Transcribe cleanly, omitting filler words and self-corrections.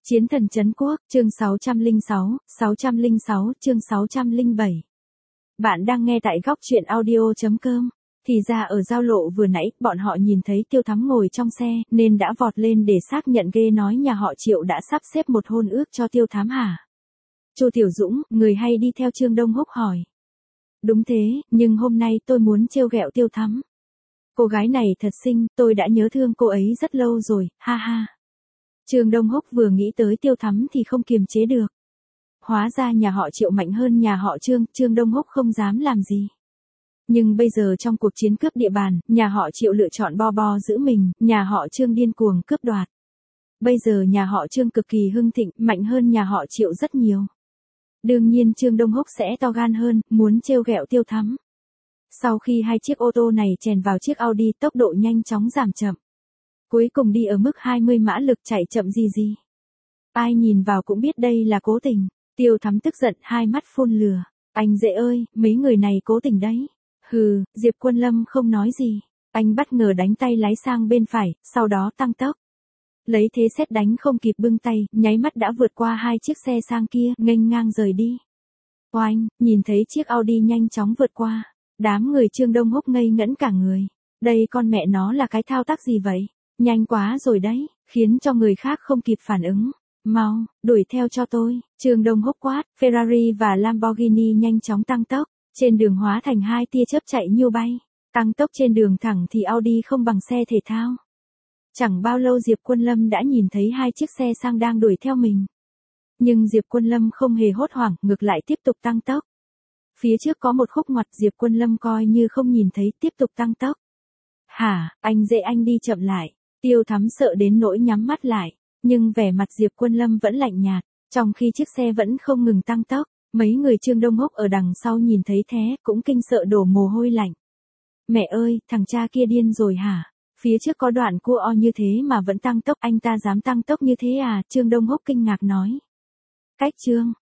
Chiến thần trấn quốc, chương 606, chương 607. Bạn đang nghe tại góc truyện audio.com. Thì ra ở giao lộ vừa nãy, bọn họ nhìn thấy Tiêu Thắm ngồi trong xe, nên đã vọt lên để xác nhận ghê nói nhà họ Triệu đã sắp xếp một hôn ước cho Tiêu Thắm hả? Chu Tiểu Dũng, người hay đi theo Trương Đông Húc hỏi. Đúng thế, nhưng hôm nay tôi muốn trêu ghẹo Tiêu Thắm. Cô gái này thật xinh, tôi đã nhớ thương cô ấy rất lâu rồi, ha ha. Trương Đông Húc vừa nghĩ tới Tiêu Thắm thì không kiềm chế được. Hóa ra nhà họ Triệu mạnh hơn nhà họ Trương, Trương Đông Húc không dám làm gì. Nhưng bây giờ trong cuộc chiến cướp địa bàn, nhà họ Triệu lựa chọn bo giữ mình, nhà họ Trương điên cuồng cướp đoạt. Bây giờ nhà họ Trương cực kỳ hưng thịnh, mạnh hơn nhà họ Triệu rất nhiều. Đương nhiên Trương Đông Húc sẽ to gan hơn, muốn trêu ghẹo Tiêu Thắm. Sau khi hai chiếc ô tô này chèn vào chiếc Audi, tốc độ nhanh chóng giảm chậm. Cuối cùng đi ở mức 20 mã lực, chạy chậm gì. Ai nhìn vào cũng biết đây là cố tình. Tiêu Thắm tức giận, hai mắt phun lửa. Anh dễ ơi, mấy người này cố tình đấy. Hừ, Diệp Quân Lâm không nói gì. Anh bất ngờ đánh tay lái sang bên phải, sau đó tăng tốc. Lấy thế sét đánh không kịp bưng tay, nháy mắt đã vượt qua hai chiếc xe sang kia, nghênh ngang rời đi. Oanh, nhìn thấy chiếc Audi nhanh chóng vượt qua. Đám người Trương Đông Húc ngây ngẩn cả người. Đây con mẹ nó là cái thao tác gì vậy? Nhanh quá rồi đấy, khiến cho người khác không kịp phản ứng. Mau, đuổi theo cho tôi, Trương Đông Húc quát. Ferrari và Lamborghini nhanh chóng tăng tốc, trên đường hóa thành hai tia chớp chạy như bay. Tăng tốc trên đường thẳng thì Audi không bằng xe thể thao. Chẳng bao lâu Diệp Quân Lâm đã nhìn thấy hai chiếc xe sang đang đuổi theo mình. Nhưng Diệp Quân Lâm không hề hốt hoảng, ngược lại tiếp tục tăng tốc. Phía trước có một khúc ngoặt, Diệp Quân Lâm coi như không nhìn thấy, tiếp tục tăng tốc. Hả, anh dễ, anh đi chậm lại. Tiêu Thắm sợ đến nỗi nhắm mắt lại, nhưng vẻ mặt Diệp Quân Lâm vẫn lạnh nhạt, trong khi chiếc xe vẫn không ngừng tăng tốc. Mấy người Trương Đông Húc ở đằng sau nhìn thấy thế, cũng kinh sợ đổ mồ hôi lạnh. Mẹ ơi, thằng cha kia điên rồi hả? Phía trước có đoạn cua như thế mà vẫn tăng tốc, anh ta dám tăng tốc như thế à? Trương Đông Húc kinh ngạc nói. Cách Trương,